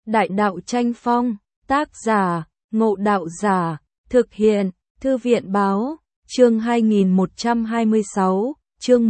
Đại đạo tranh phong, tác giả, Ngộ Đạo Giả, thực hiện, Thư viện báo, chương 2126, chương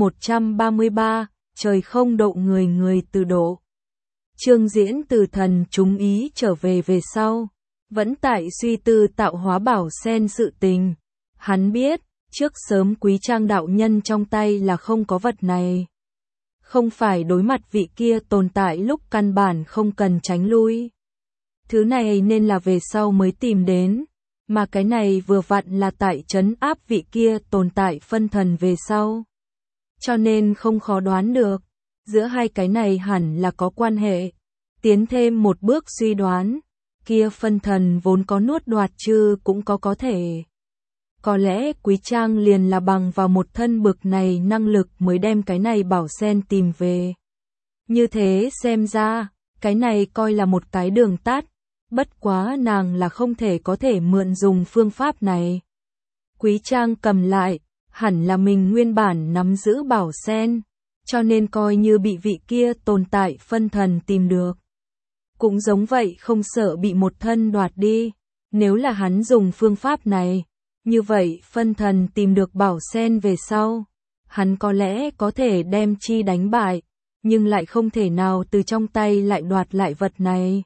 133, trời không độ người người tự độ. Chương Diễn từ thần chúng ý trở về sau, vẫn tại suy tư tạo hóa bảo sen sự tình. Hắn biết, trước sớm Quý Trang đạo nhân trong tay là không có vật này. Không phải đối mặt vị kia tồn tại lúc căn bản không cần tránh lui. Thứ này nên là về sau mới tìm đến, mà cái này vừa vặn là tại trấn áp vị kia tồn tại phân thần về sau. Cho nên không khó đoán được, giữa hai cái này hẳn là có quan hệ. Tiến thêm một bước suy đoán, kia phân thần vốn có nuốt đoạt chứ cũng có thể. Có lẽ Quý Trang liền là bằng vào một thân bực này năng lực mới đem cái này bảo sen tìm về. Như thế xem ra, cái này coi là một cái đường tắt, bất quá nàng là không thể có thể mượn dùng phương pháp này. Quý Trang cầm lại, hẳn là mình nguyên bản nắm giữ bảo sen, cho nên coi như bị vị kia tồn tại phân thần tìm được. Cũng giống vậy không sợ bị một thân đoạt đi, nếu là hắn dùng phương pháp này. Như vậy phân thần tìm được bảo sen về sau, hắn có lẽ có thể đem chi đánh bại, nhưng lại không thể nào từ trong tay lại đoạt lại vật này.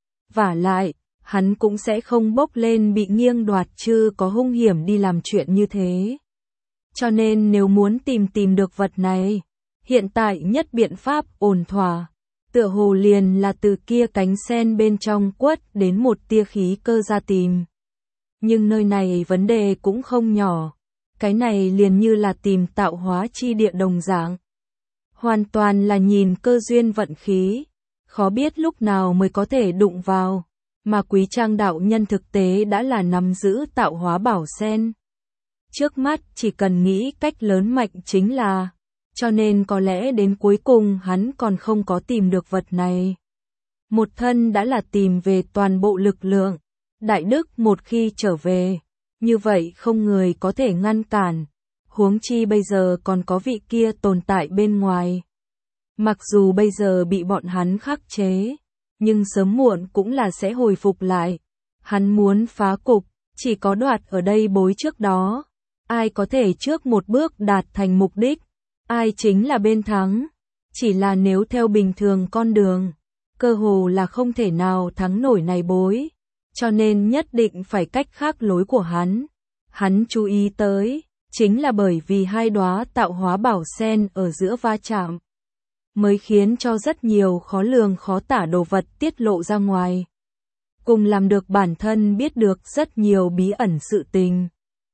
Vả lại, hắn cũng sẽ không bốc lên bị nghiêng đoạt chứ có hung hiểm đi làm chuyện như thế. Cho nên nếu muốn tìm được vật này, hiện tại nhất biện pháp ổn thỏa, tựa hồ liền là từ kia cánh sen bên trong quất đến một tia khí cơ ra tìm. Nhưng nơi này vấn đề cũng không nhỏ, cái này liền như là tìm tạo hóa chi địa đồng dạng. Hoàn toàn là nhìn cơ duyên vận khí, khó biết lúc nào mới có thể đụng vào, mà Quý Trang đạo nhân thực tế đã là nắm giữ tạo hóa bảo sen. Trước mắt chỉ cần nghĩ cách lớn mạnh chính là, cho nên có lẽ đến cuối cùng hắn còn không có tìm được vật này. Một thân đã là tìm về toàn bộ lực lượng. Đại đức một khi trở về, như vậy không người có thể ngăn cản, huống chi bây giờ còn có vị kia tồn tại bên ngoài. Mặc dù bây giờ bị bọn hắn khắc chế, nhưng sớm muộn cũng là sẽ hồi phục lại. Hắn muốn phá cục, chỉ có đoạt ở đây bối trước đó. Ai có thể trước một bước đạt thành mục đích, ai chính là bên thắng. Chỉ là nếu theo bình thường con đường, cơ hồ là không thể nào thắng nổi này bối. Cho nên nhất định phải cách khác lối của hắn. Hắn chú ý tới, chính là bởi vì hai đóa tạo hóa bảo sen ở giữa va chạm, mới khiến cho rất nhiều khó lường khó tả đồ vật tiết lộ ra ngoài. Cùng làm được bản thân biết được rất nhiều bí ẩn sự tình.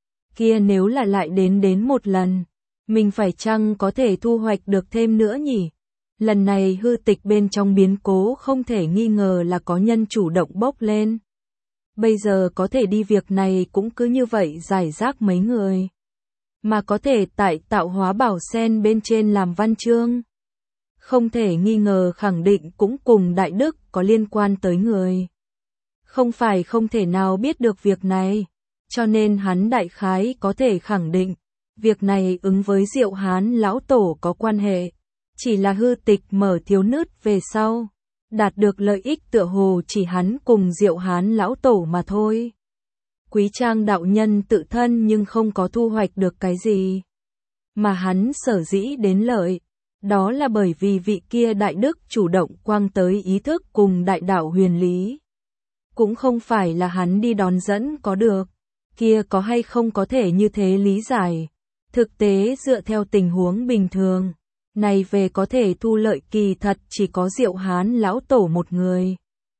Kia nếu là lại đến một lần, mình phải chăng có thể thu hoạch được thêm nữa nhỉ? Lần này hư tịch bên trong biến cố không thể nghi ngờ là có nhân chủ động bốc lên. Bây giờ có thể đi việc này cũng cứ như vậy giải rác mấy người. Mà có thể tại tạo hóa bảo sen bên trên làm văn chương. Không thể nghi ngờ khẳng định cũng cùng đại đức có liên quan tới người. Không phải không thể nào biết được việc này. Cho nên hắn đại khái có thể khẳng định. Việc này ứng với Diệu Hán lão tổ có quan hệ. Chỉ là hư tịch mở thiếu nứt về sau. Đạt được lợi ích tựa hồ chỉ hắn cùng Diệu Hán lão tổ mà thôi. Quý Trang đạo nhân tự thân nhưng không có thu hoạch được cái gì. Mà hắn sở dĩ đến lợi, đó là bởi vì vị kia đại đức chủ động quang tới ý thức cùng đại đạo huyền lý. Cũng không phải là hắn đi đón dẫn có được, kia có hay không có thể như thế lý giải. Thực tế dựa theo tình huống bình thường. Này về có thể thu lợi kỳ thật chỉ có Diệu Hán lão tổ một người.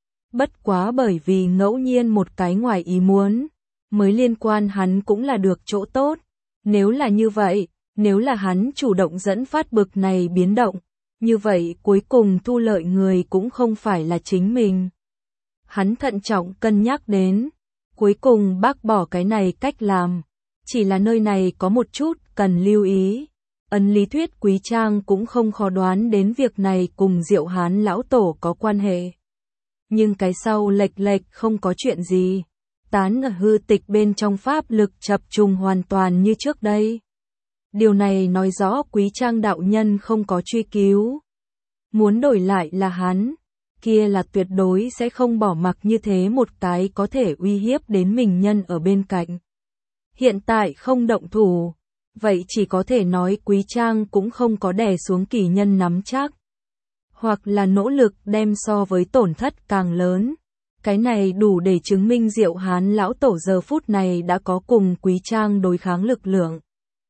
Bất quá bởi vì ngẫu nhiên một cái ngoài ý muốn, mới liên quan hắn cũng là được chỗ tốt. Nếu là như vậy, nếu là hắn chủ động dẫn phát bực này biến động, như vậy cuối cùng thu lợi người cũng không phải là chính mình. Hắn thận trọng cân nhắc đến, cuối cùng bác bỏ cái này cách làm, chỉ là nơi này có một chút cần lưu ý. Ấn lý thuyết Quý Trang cũng không khó đoán đến việc này cùng Diệu Hán lão tổ có quan hệ. Nhưng cái sau lệch không có chuyện gì. Tán ở hư tịch bên trong pháp lực chập trùng hoàn toàn như trước đây. Điều này nói rõ Quý Trang đạo nhân không có truy cứu. Muốn đổi lại là hắn, kia là tuyệt đối sẽ không bỏ mặc như thế một cái có thể uy hiếp đến mình nhân ở bên cạnh. Hiện tại không động thủ, vậy chỉ có thể nói Quý Trang cũng không có đè xuống Kỳ Nhân nắm chắc. Hoặc là nỗ lực đem so với tổn thất càng lớn. Cái này đủ để chứng minh Diệu Hán lão tổ giờ phút này đã có cùng Quý Trang đối kháng lực lượng.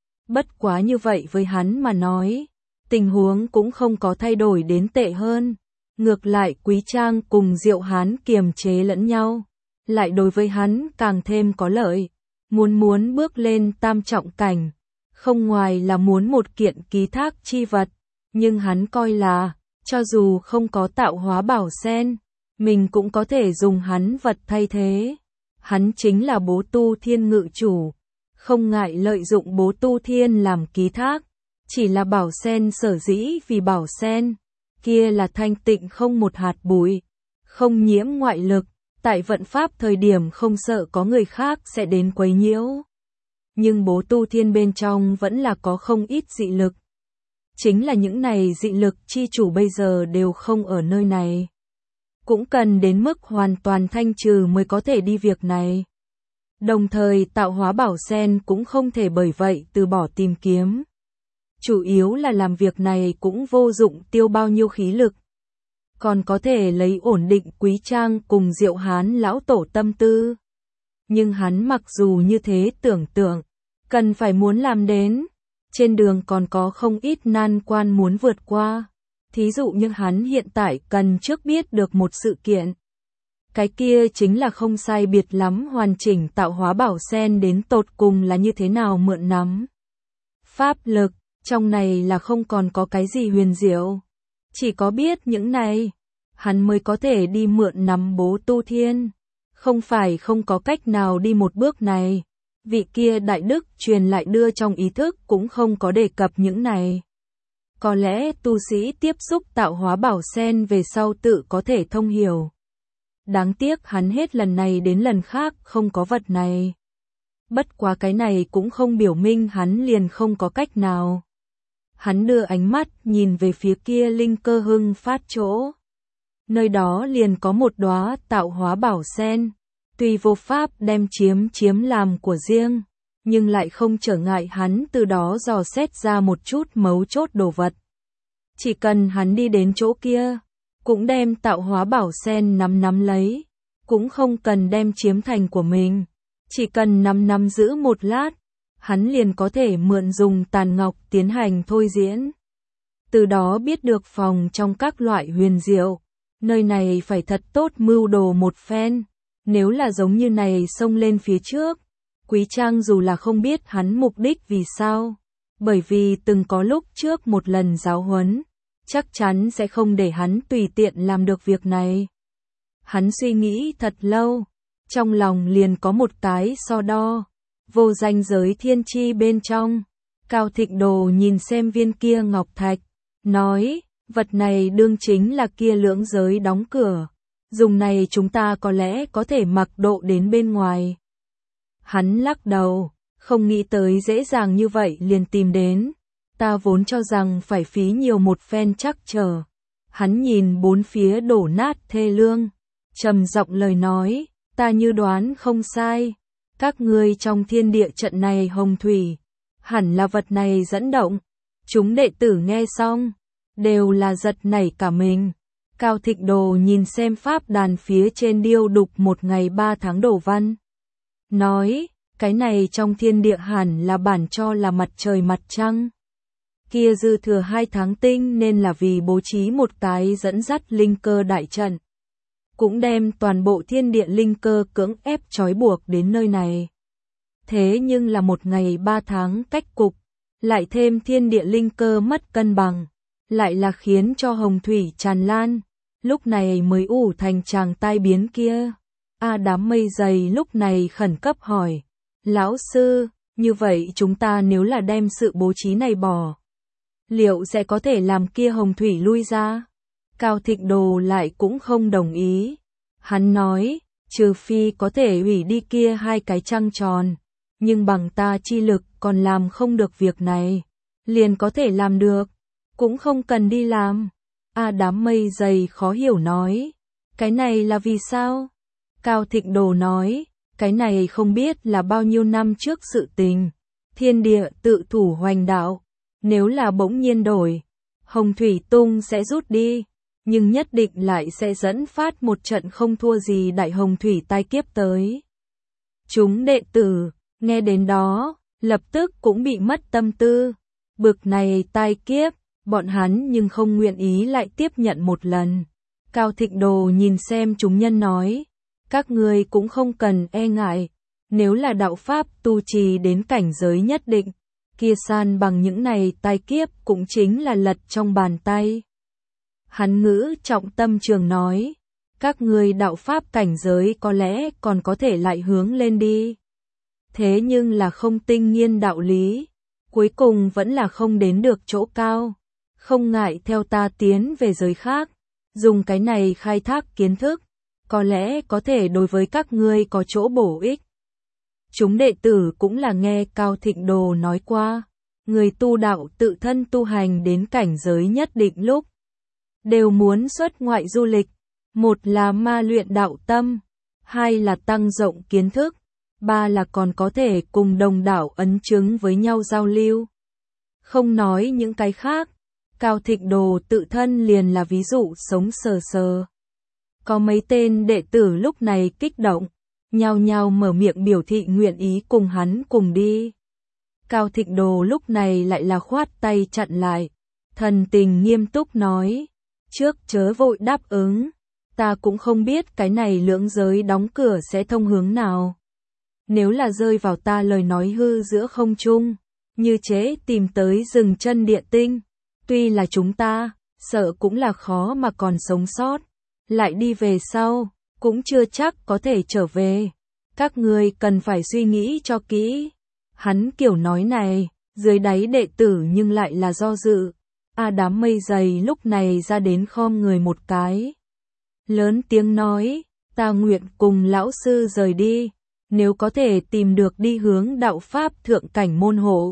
Bất quá như vậy với hắn mà nói, tình huống cũng không có thay đổi đến tệ hơn. Ngược lại Quý Trang cùng Diệu Hán kiềm chế lẫn nhau, lại đối với hắn càng thêm có lợi. Muốn bước lên tam trọng cảnh, không ngoài là muốn một kiện ký thác chi vật, nhưng hắn coi là, cho dù không có tạo hóa bảo sen, mình cũng có thể dùng hắn vật thay thế. Hắn chính là Bố Tu Thiên ngự chủ, không ngại lợi dụng Bố Tu Thiên làm ký thác, chỉ là bảo sen sở dĩ vì bảo sen, kia là thanh tịnh không một hạt bụi, không nhiễm ngoại lực, tại vận pháp thời điểm không sợ có người khác sẽ đến quấy nhiễu. Nhưng Bố Tu Thiên bên trong vẫn là có không ít dị lực. Chính là những này dị lực chi chủ bây giờ đều không ở nơi này. Cũng cần đến mức hoàn toàn thanh trừ mới có thể đi việc này. Đồng thời tạo hóa bảo sen cũng không thể bởi vậy từ bỏ tìm kiếm. Chủ yếu là làm việc này cũng vô dụng tiêu bao nhiêu khí lực. Còn có thể lấy ổn định Quý Trang cùng Diệu Hán lão tổ tâm tư. Nhưng hắn mặc dù như thế tưởng tượng, cần phải muốn làm đến. Trên đường còn có không ít nan quan muốn vượt qua. Thí dụ như hắn hiện tại cần trước biết được một sự kiện. Cái kia chính là không sai biệt lắm hoàn chỉnh tạo hóa bảo sen đến tột cùng là như thế nào mượn nắm. Pháp lực, trong này là không còn có cái gì huyền diệu. Chỉ có biết những này, hắn mới có thể đi mượn nắm Bố Tu Thiên. Không phải không có cách nào đi một bước này. Vị kia đại đức truyền lại đưa trong ý thức cũng không có đề cập những này. Có lẽ tu sĩ tiếp xúc tạo hóa bảo sen về sau tự có thể thông hiểu. Đáng tiếc hắn hết lần này đến lần khác không có vật này. Bất quá cái này cũng không biểu minh hắn liền không có cách nào. Hắn đưa ánh mắt nhìn về phía kia linh cơ hưng phát chỗ. Nơi đó liền có một đóa tạo hóa bảo sen. Tuy vô pháp đem chiếm làm của riêng, nhưng lại không trở ngại hắn từ đó dò xét ra một chút mấu chốt đồ vật. Chỉ cần hắn đi đến chỗ kia, cũng đem tạo hóa bảo sen nắm lấy, cũng không cần đem chiếm thành của mình. Chỉ cần nắm giữ một lát, hắn liền có thể mượn dùng tàn ngọc tiến hành thôi diễn. Từ đó biết được phòng trong các loại huyền diệu, nơi này phải thật tốt mưu đồ một phen. Nếu là giống như này xông lên phía trước, Quý Trang dù là không biết hắn mục đích vì sao, bởi vì từng có lúc trước một lần giáo huấn, chắc chắn sẽ không để hắn tùy tiện làm được việc này. Hắn suy nghĩ thật lâu, trong lòng liền có một cái so đo, vô danh giới thiên chi bên trong. Cao Thịnh Đồ nhìn xem viên kia ngọc thạch, nói, vật này đương chính là kia lưỡng giới đóng cửa. Dùng này chúng ta có lẽ có thể mặc độ đến bên ngoài. Hắn lắc đầu, không nghĩ tới dễ dàng như vậy liền tìm đến. Ta vốn cho rằng phải phí nhiều một phen chắc trở. Hắn nhìn bốn phía đổ nát thê lương, trầm giọng lời nói, ta như đoán không sai. Các ngươi trong thiên địa trận này hồng thủy, hẳn là vật này dẫn động. Chúng đệ tử nghe xong, đều là giật nảy cả mình. Cao Thịnh Đồ nhìn xem pháp đàn phía trên điêu đục một ngày 3 tháng đổ văn. Nói, cái này trong thiên địa hẳn là bản cho là mặt trời mặt trăng. Kia dư thừa 2 tháng tinh nên là vì bố trí một cái dẫn dắt linh cơ đại trận. Cũng đem toàn bộ thiên địa linh cơ cưỡng ép trói buộc đến nơi này. Thế nhưng là một ngày 3 tháng cách cục, lại thêm thiên địa linh cơ mất cân bằng, lại là khiến cho hồng thủy tràn lan. Lúc này mới ủ thành chàng tai biến kia. Đám mây dày lúc này khẩn cấp hỏi. Lão sư, như vậy chúng ta nếu là đem sự bố trí này bỏ, liệu sẽ có thể làm kia hồng thủy lui ra? Cao Thịnh Đồ lại cũng không đồng ý. Hắn nói, trừ phi có thể hủy đi kia 2 cái trăng tròn. Nhưng bằng ta chi lực còn làm không được việc này. Liền có thể làm được, cũng không cần đi làm. Đám mây dày khó hiểu nói. Cái này là vì sao? Cao Thịnh Đồ nói, cái này không biết là bao nhiêu năm trước sự tình. Thiên địa tự thủ hoành đạo. Nếu là bỗng nhiên đổi, Hồng Thủy Tung sẽ rút đi, nhưng nhất định lại sẽ dẫn phát một trận không thua gì đại hồng thủy tai kiếp tới. Chúng đệ tử, nghe đến đó, lập tức cũng bị mất tâm tư. Bực này tai kiếp, bọn hắn nhưng không nguyện ý lại tiếp nhận một lần. Cao Thịnh Đồ nhìn xem chúng nhân nói, các ngươi cũng không cần e ngại, nếu là đạo pháp tu trì đến cảnh giới nhất định, kia san bằng những này tai kiếp cũng chính là lật trong bàn tay. Hắn ngữ trọng tâm trường nói, các ngươi đạo pháp cảnh giới có lẽ còn có thể lại hướng lên đi. Thế nhưng là không tinh nghiên đạo lý, cuối cùng vẫn là không đến được chỗ cao. Không ngại theo ta tiến về giới khác, dùng cái này khai thác kiến thức, có lẽ có thể đối với các ngươi có chỗ bổ ích. Chúng đệ tử cũng là nghe Cao Thịnh Đồ nói qua, người tu đạo tự thân tu hành đến cảnh giới nhất định lúc, đều muốn xuất ngoại du lịch, một là ma luyện đạo tâm, hai là tăng rộng kiến thức, ba là còn có thể cùng đồng đạo ấn chứng với nhau giao lưu. Không nói những cái khác, Cao Thịnh Đồ tự thân liền là ví dụ sống sờ sờ. Có mấy tên đệ tử lúc này kích động, nhao nhao mở miệng biểu thị nguyện ý cùng hắn cùng đi. Cao Thịnh Đồ lúc này lại là khoát tay chặn lại, thần tình nghiêm túc nói, trước chớ vội đáp ứng, ta cũng không biết cái này lưỡng giới đóng cửa sẽ thông hướng nào. Nếu là rơi vào ta lời nói hư giữa không trung, như chế tìm tới rừng chân địa tinh, tuy là chúng ta, sợ cũng là khó mà còn sống sót, lại đi về sau, cũng chưa chắc có thể trở về. Các ngươi cần phải suy nghĩ cho kỹ. Hắn kiểu nói này, dưới đáy đệ tử nhưng lại là do dự. Đám mây dày lúc này ra đến khom người một cái. Lớn tiếng nói, ta nguyện cùng lão sư rời đi, nếu có thể tìm được đi hướng đạo pháp thượng cảnh môn hộ.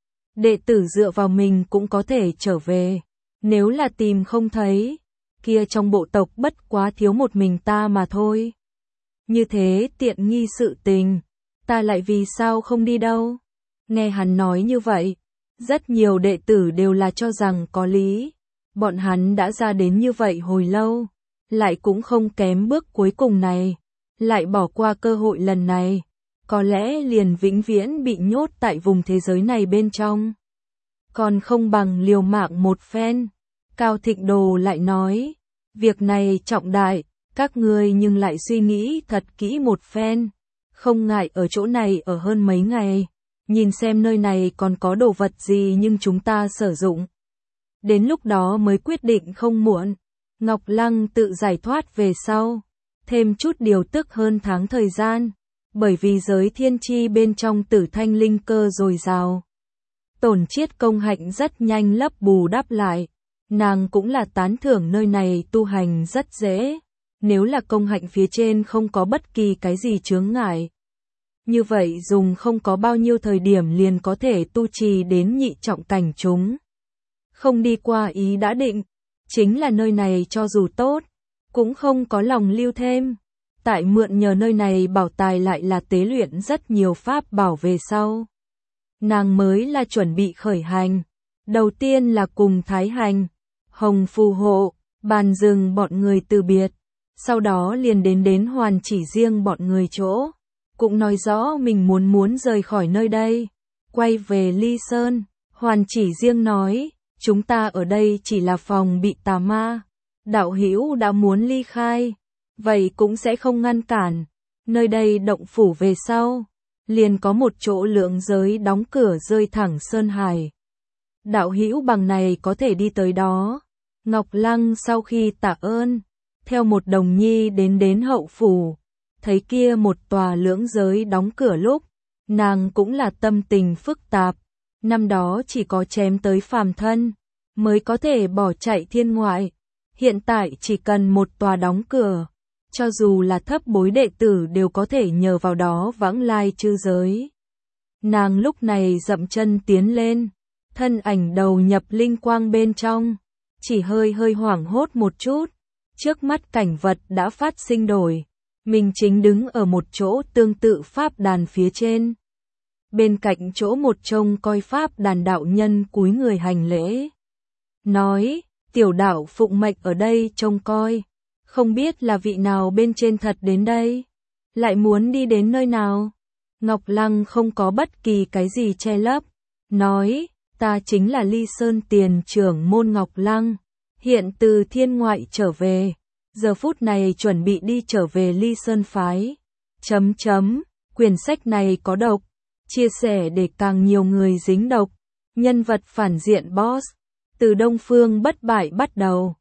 Đệ tử dựa vào mình cũng có thể trở về, nếu là tìm không thấy, kia trong bộ tộc bất quá thiếu một mình ta mà thôi. Như thế tiện nghi sự tình, ta lại vì sao không đi đâu? Nghe hắn nói như vậy, rất nhiều đệ tử đều là cho rằng có lý. Bọn hắn đã ra đến như vậy hồi lâu, lại cũng không kém bước cuối cùng này, lại bỏ qua cơ hội lần này, có lẽ liền vĩnh viễn bị nhốt tại vùng thế giới này bên trong. Còn không bằng liều mạng một phen. Cao Thịnh Đồ lại nói, việc này trọng đại, các ngươi nhưng lại suy nghĩ thật kỹ một phen, không ngại ở chỗ này ở hơn mấy ngày, nhìn xem nơi này còn có đồ vật gì nhưng chúng ta sử dụng. Đến lúc đó mới quyết định không muộn. Ngọc Lăng tự giải thoát về sau, thêm chút điều tức hơn tháng thời gian, bởi vì giới thiên chi bên trong tử thanh linh cơ dồi dào. Tổn Chiết công hạnh rất nhanh lấp bù đắp lại, nàng cũng là tán thưởng nơi này tu hành rất dễ, nếu là công hạnh phía trên không có bất kỳ cái gì chướng ngại. Như vậy dùng không có bao nhiêu thời điểm liền có thể tu trì đến nhị trọng cảnh chúng. Không đi qua ý đã định, chính là nơi này cho dù tốt, cũng không có lòng lưu thêm. Tại mượn nhờ nơi này bảo tài lại là tế luyện rất nhiều pháp bảo về sau. Nàng mới là chuẩn bị khởi hành. Đầu tiên là cùng Thái Hành, Hồng phù hộ, Bàn Rừng bọn người từ biệt. Sau đó liền đến Hoàn Chỉ Riêng bọn người chỗ. Cũng nói rõ mình muốn rời khỏi nơi đây. Quay về Ly Sơn, Hoàn Chỉ Riêng nói, chúng ta ở đây chỉ là phòng bị tà ma. Đạo hữu đã muốn ly khai, vậy cũng sẽ không ngăn cản. Nơi đây động phủ về sau, liền có một chỗ lượng giới đóng cửa rơi thẳng Sơn Hải. Đạo hữu bằng này có thể đi tới đó. Ngọc Lăng sau khi tạ ơn, theo một đồng nhi đến hậu phủ, thấy kia một tòa lưỡng giới đóng cửa lúc, nàng cũng là tâm tình phức tạp. Năm đó chỉ có chém tới phàm thân, mới có thể bỏ chạy thiên ngoại. Hiện tại chỉ cần một tòa đóng cửa, cho dù là thấp bối đệ tử đều có thể nhờ vào đó vãng lai chư giới. Nàng lúc này dậm chân tiến lên, thân ảnh đầu nhập linh quang bên trong, chỉ hơi hoảng hốt một chút. Trước mắt cảnh vật đã phát sinh đổi. Mình chính đứng ở một chỗ tương tự pháp đàn phía trên. Bên cạnh chỗ một trông coi pháp đàn đạo nhân cúi người hành lễ. Nói, tiểu đạo phụng mệnh ở đây trông coi. Không biết là vị nào bên trên thật đến đây. Lại muốn đi đến nơi nào? Ngọc Lăng không có bất kỳ cái gì che lấp. Nói, ta chính là Ly Sơn tiền trưởng môn Ngọc Lăng. Hiện từ thiên ngoại trở về. Giờ phút này chuẩn bị đi trở về Ly Sơn phái. Quyển sách này có độc. Chia sẻ để càng nhiều người dính độc. Nhân vật phản diện boss. Từ Đông Phương bất bại bắt đầu.